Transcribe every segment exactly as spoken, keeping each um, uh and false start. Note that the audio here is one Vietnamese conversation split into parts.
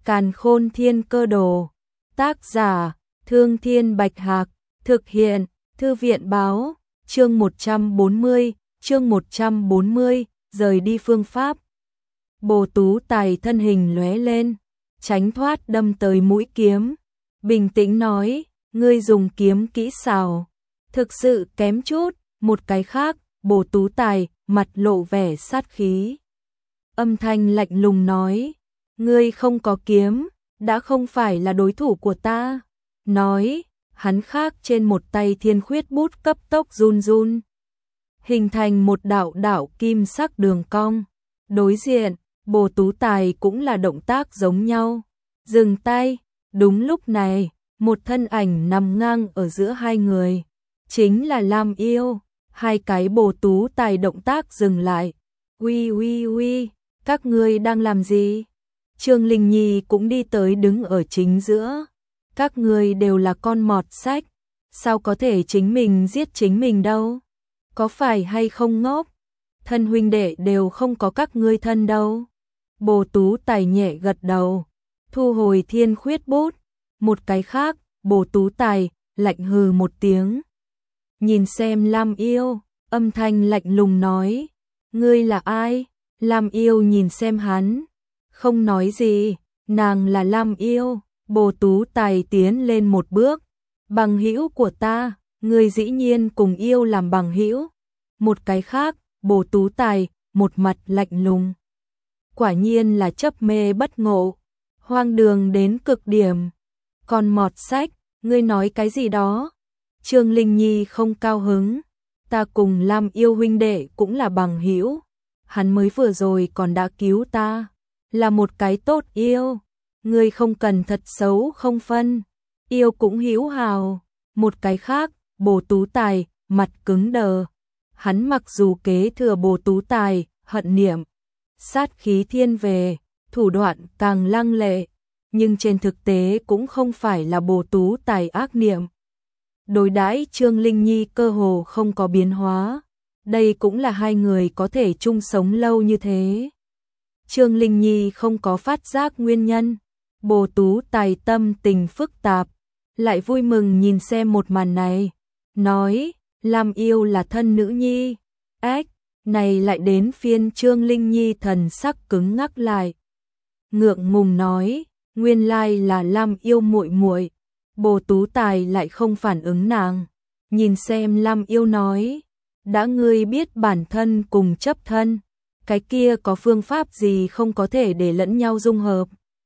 Càn Khôn Thiên Cơ Đồ. Tác giả: Thương Thiên Bạch Hạc. Thực hiện: Thư viện Báo. Chương một trăm bốn mươi, chương một trăm bốn mươi, rời đi phương pháp. Bồ Tú Tài thân hình lóe lên, tránh thoát đâm tới mũi kiếm, bình tĩnh nói, ngươi dùng kiếm kỹ xảo, thực sự kém chút. Một cái khác, Bồ Tú Tài mặt lộ vẻ sát khí, âm thanh lạnh lùng nói, ngươi không có kiếm, đã không phải là đối thủ của ta. Nói, hắn khác trên một tay thiên khuyết bút cấp tốc run run, hình thành một đạo đạo kim sắc đường cong. Đối diện, Bồ Tú Tài cũng là động tác giống nhau, dừng tay. Đúng lúc này, một thân ảnh nằm ngang ở giữa hai người, chính là Lam Yêu. Hai cái Bồ Tú Tài động tác dừng lại. Uy uy uy, các ngươi đang làm gì? Trương Linh Nhi cũng đi tới đứng ở chính giữa. Các ngươi đều là con mọt sách, sao có thể chính mình giết chính mình đâu? Có phải hay không ngốc? Thân huynh đệ đều không có các ngươi thân đâu. Bồ Tú Tài nhẹ gật đầu, thu hồi thiên khuyết bút. Một cái khác, Bồ Tú Tài lạnh hừ một tiếng, nhìn xem Lam Yêu, âm thanh lạnh lùng nói, ngươi là ai? Lam Yêu nhìn xem hắn, không nói gì. Nàng là Lam Yêu. Bồ Tú Tài tiến lên một bước, bằng hữu của ta, ngươi dĩ nhiên cùng yêu làm bằng hữu? Một cái khác, Bồ Tú Tài một mặt lạnh lùng, quả nhiên là chấp mê bất ngộ, hoang đường đến cực điểm. Còn mọt sách, ngươi nói cái gì đó? Trương Linh Nhi không cao hứng, ta cùng Lam Yêu huynh đệ cũng là bằng hữu, hắn mới vừa rồi còn đã cứu ta, là một cái tốt yêu, ngươi không cần thật xấu không phân, yêu cũng hữu hào. Một cái khác, Bồ Tú Tài mặt cứng đờ, hắn mặc dù kế thừa Bồ Tú Tài hận niệm, sát khí thiên về, thủ đoạn càng lăng lệ, nhưng trên thực tế cũng không phải là Bồ Tú Tài ác niệm. Đối đãi Trương Linh Nhi cơ hồ không có biến hóa, đây cũng là hai người có thể chung sống lâu như thế. Trương Linh Nhi không có phát giác nguyên nhân. Bồ Tú Tài tâm tình phức tạp, lại vui mừng nhìn xem một màn này, nói, Lam Yêu là thân nữ nhi. Ếch, này lại đến phiên Trương Linh Nhi thần sắc cứng ngắc lại, ngượng ngùng nói, nguyên lai là Lam Yêu muội muội. Bồ Tú Tài lại không phản ứng nàng, nhìn xem Lam Yêu nói, đã ngươi biết bản thân cùng chấp thân, cái kia có phương pháp gì không có thể để lẫn nhau dung hợp?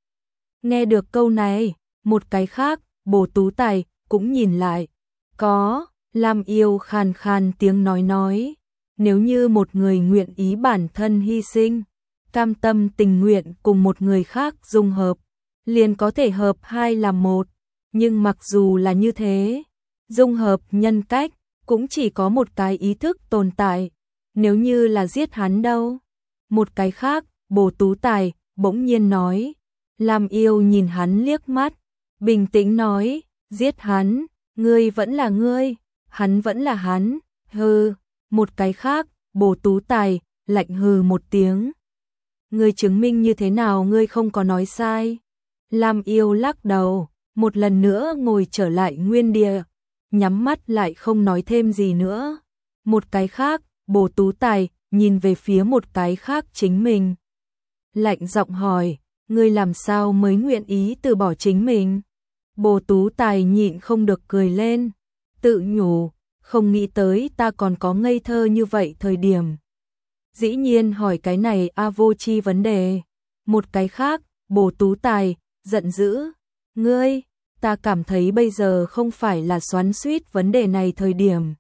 Nghe được câu này, một cái khác, Bồ Tú Tài cũng nhìn lại, có. Lam Yêu khàn khàn tiếng nói nói, nếu như một người nguyện ý bản thân hy sinh, cam tâm tình nguyện cùng một người khác dung hợp, liền có thể hợp hai làm một. Nhưng mặc dù là như thế, dung hợp nhân cách cũng chỉ có một cái ý thức tồn tại, nếu như là giết hắn đâu? Một cái khác, Bồ Tú Tài bỗng nhiên nói. Lam Yêu nhìn hắn liếc mắt, bình tĩnh nói, giết hắn, ngươi vẫn là ngươi, hắn vẫn là hắn. Hừ. Một cái khác, Bồ Tú Tài lạnh hừ một tiếng, ngươi chứng minh như thế nào ngươi không có nói sai? Lam Yêu lắc đầu, một lần nữa ngồi trở lại nguyên địa, nhắm mắt lại không nói thêm gì nữa. Một cái khác, Bồ Tú Tài nhìn về phía một cái khác chính mình, lạnh giọng hỏi, ngươi làm sao mới nguyện ý từ bỏ chính mình? Bồ Tú Tài nhịn không được cười lên, tự nhủ, không nghĩ tới ta còn có ngây thơ như vậy thời điểm. Dĩ nhiên hỏi cái này a vô chi vấn đề. Một cái khác, Bồ Tú Tài giận dữ, ngươi, ta cảm thấy bây giờ không phải là xoắn xuýt vấn đề này thời điểm.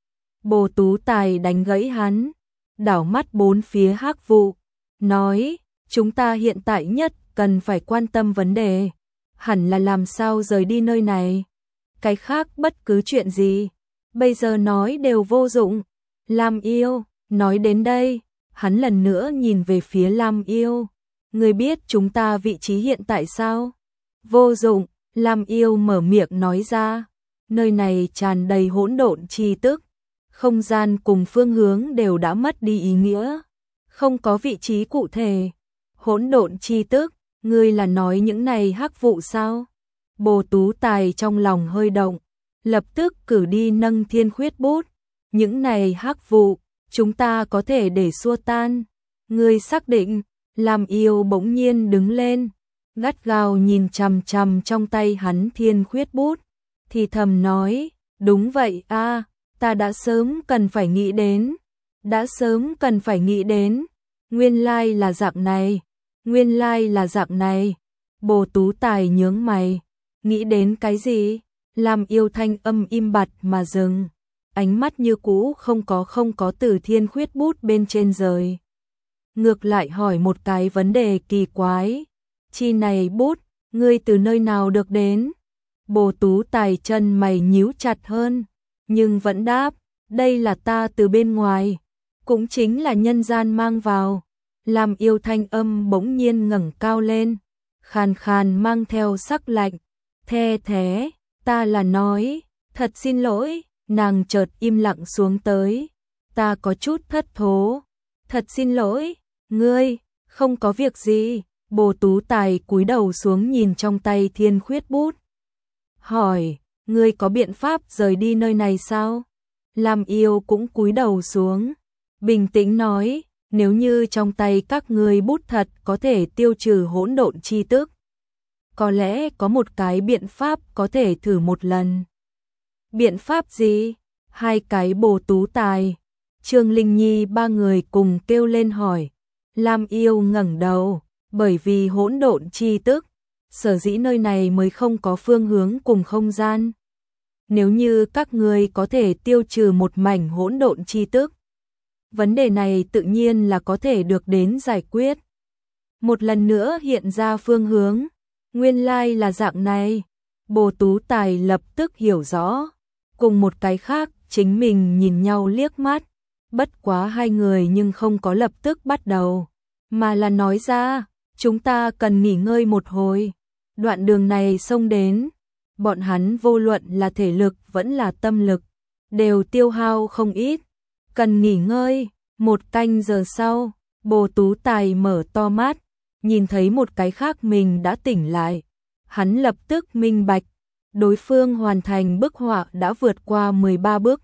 Bồ Tú Tài đánh gãy hắn, đảo mắt bốn phía hắc vụ, nói, chúng ta hiện tại nhất cần phải quan tâm vấn đề, hẳn là làm sao rời đi nơi này. Cái khác bất cứ chuyện gì, bây giờ nói đều vô dụng. Lam Yêu, nói đến đây, hắn lần nữa nhìn về phía Lam Yêu, ngươi biết chúng ta vị trí hiện tại sao? Vô dụng. Lam Yêu mở miệng nói ra, nơi này tràn đầy hỗn độn chi tức, không gian cùng phương hướng đều đã mất đi ý nghĩa, không có vị trí cụ thể. Hỗn độn chi tức, Ngươi là nói những này hắc vụ sao? Bồ Tú Tài trong lòng hơi động, lập tức cử đi nâng thiên khuyết bút. Những này hắc vụ, chúng ta có thể để xua tan. Ngươi xác định, Lam Yêu bỗng nhiên đứng lên, gắt gao nhìn chằm chằm trong tay hắn thiên khuyết bút, thì thầm nói, đúng vậy a, ta đã sớm cần phải nghĩ đến, đã sớm cần phải nghĩ đến, nguyên lai là dạng này, nguyên lai là dạng này. Bồ Tú Tài nhướng mày, nghĩ đến cái gì? Lam Yêu thanh âm im bặt mà dừng, ánh mắt như cũ không có không có từ thiên khuyết bút bên trên rời. Ngược lại hỏi một cái vấn đề kỳ quái, chi này bút, ngươi từ nơi nào được đến? Bồ Tú Tài chân mày nhíu chặt hơn, nhưng vẫn đáp, đây là ta từ bên ngoài, cũng chính là nhân gian mang vào. Lam Yêu thanh âm bỗng nhiên ngẩng cao lên, khàn khàn mang theo sắc lạnh, the thế, ta là nói, thật xin lỗi. Nàng chợt im lặng xuống tới, ta có chút thất thố, thật xin lỗi, ngươi, không có việc gì. Bồ Tú Tài cúi đầu xuống nhìn trong tay thiên khuyết bút, hỏi, ngươi có biện pháp rời đi nơi này sao? Lam Yêu cũng cúi đầu xuống, bình tĩnh nói, nếu như trong tay các ngươi bút thật có thể tiêu trừ hỗn độn chi tức, có lẽ có một cái biện pháp có thể thử một lần. Biện pháp gì? Hai cái Bồ Tú Tài, Trương Linh Nhi ba người cùng kêu lên hỏi. Lam Yêu ngẩng đầu, bởi vì hỗn độn chi tức, sở dĩ nơi này mới không có phương hướng cùng không gian. Nếu như các ngươi có thể tiêu trừ một mảnh hỗn độn chi tức, vấn đề này tự nhiên là có thể được đến giải quyết. Một lần nữa hiện ra phương hướng, nguyên lai là dạng này. Bồ Tú Tài lập tức hiểu rõ, cùng một cái khác, chính mình nhìn nhau liếc mắt, bất quá hai người nhưng không có lập tức bắt đầu, mà là nói ra, chúng ta cần nghỉ ngơi một hồi. Đoạn đường này xông đến, bọn hắn vô luận là thể lực vẫn là tâm lực, đều tiêu hao không ít, cần nghỉ ngơi. Một canh giờ sau, Bồ Tú Tài mở to mắt, nhìn thấy một cái khác mình đã tỉnh lại. Hắn lập tức minh bạch, đối phương hoàn thành bức họa đã vượt qua mười ba bước.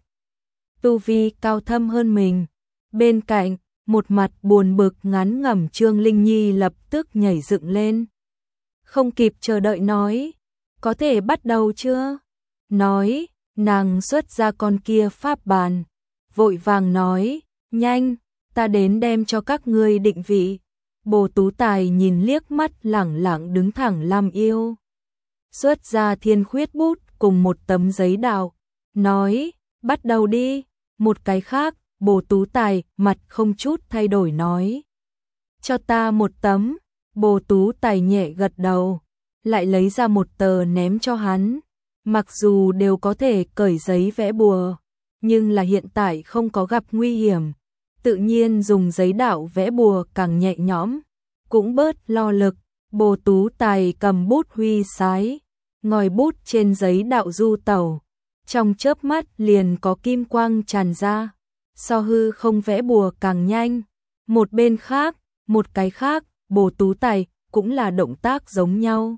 Tu vi cao thâm hơn mình. Bên cạnh, một mặt buồn bực ngán ngẩm Trương Linh Nhi lập tức nhảy dựng lên. Không kịp chờ đợi nói, có thể bắt đầu chưa? Nói, nàng xuất ra con kia pháp bàn, vội vàng nói, nhanh, ta đến đem cho các ngươi định vị. Bồ Tú Tài nhìn liếc mắt lẳng lặng đứng thẳng Lam Yêu, xuất ra thiên khuyết bút cùng một tấm giấy đạo, nói, bắt đầu đi. Một cái khác, Bồ Tú Tài mặt không chút thay đổi nói, cho ta một tấm. Bồ Tú Tài nhẹ gật đầu, lại lấy ra một tờ ném cho hắn. Mặc dù đều có thể cởi giấy vẽ bùa, nhưng là hiện tại không có gặp nguy hiểm, tự nhiên dùng giấy đạo vẽ bùa càng nhẹ nhõm, cũng bớt lo lực. Bồ Tú Tài cầm bút huy sái, ngòi bút trên giấy đạo du tẩu, trong chớp mắt liền có kim quang tràn ra, so hư không vẽ bùa càng nhanh. Một bên khác, một cái khác, Bồ Tú Tài cũng là động tác giống nhau.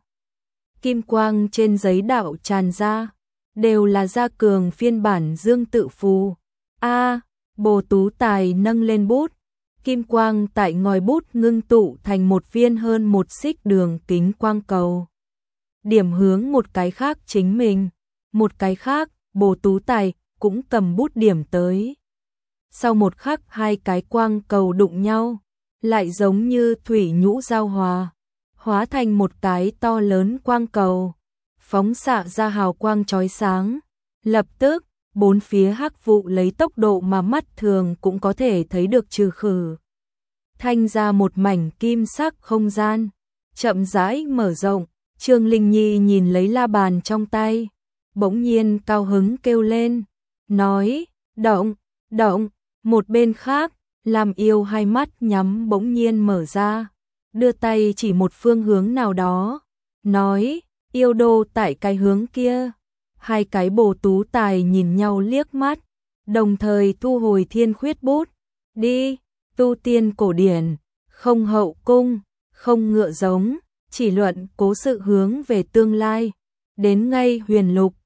Kim quang trên giấy đạo tràn ra, đều là gia cường phiên bản dương tự phù. A, Bồ Tú Tài nâng lên bút, kim quang tại ngòi bút ngưng tụ thành một viên hơn một xích đường kính quang cầu. Điểm hướng một cái khác chính mình, một cái khác, Bồ Tú Tài cũng cầm bút điểm tới. Sau một khắc hai cái quang cầu đụng nhau, lại giống như thủy nhũ giao hòa, hóa thành một cái to lớn quang cầu, phóng xạ ra hào quang chói sáng. Lập tức, bốn phía hắc vụ lấy tốc độ mà mắt thường cũng có thể thấy được trừ khử, thanh ra một mảnh kim sắc không gian, chậm rãi mở rộng. Trương Linh Nhi nhìn lấy la bàn trong tay, bỗng nhiên cao hứng kêu lên, nói, động, động. Một bên khác, Lam Yêu hai mắt nhắm bỗng nhiên mở ra, đưa tay chỉ một phương hướng nào đó, nói, yêu đô tại cái hướng kia. Hai cái Bồ Tú Tài nhìn nhau liếc mắt, đồng thời thu hồi thiên khuyết bút. Đi, tu tiên cổ điển, không hậu cung, không ngựa giống, chỉ luận cố sự hướng về tương lai. Đến ngay huyền lục,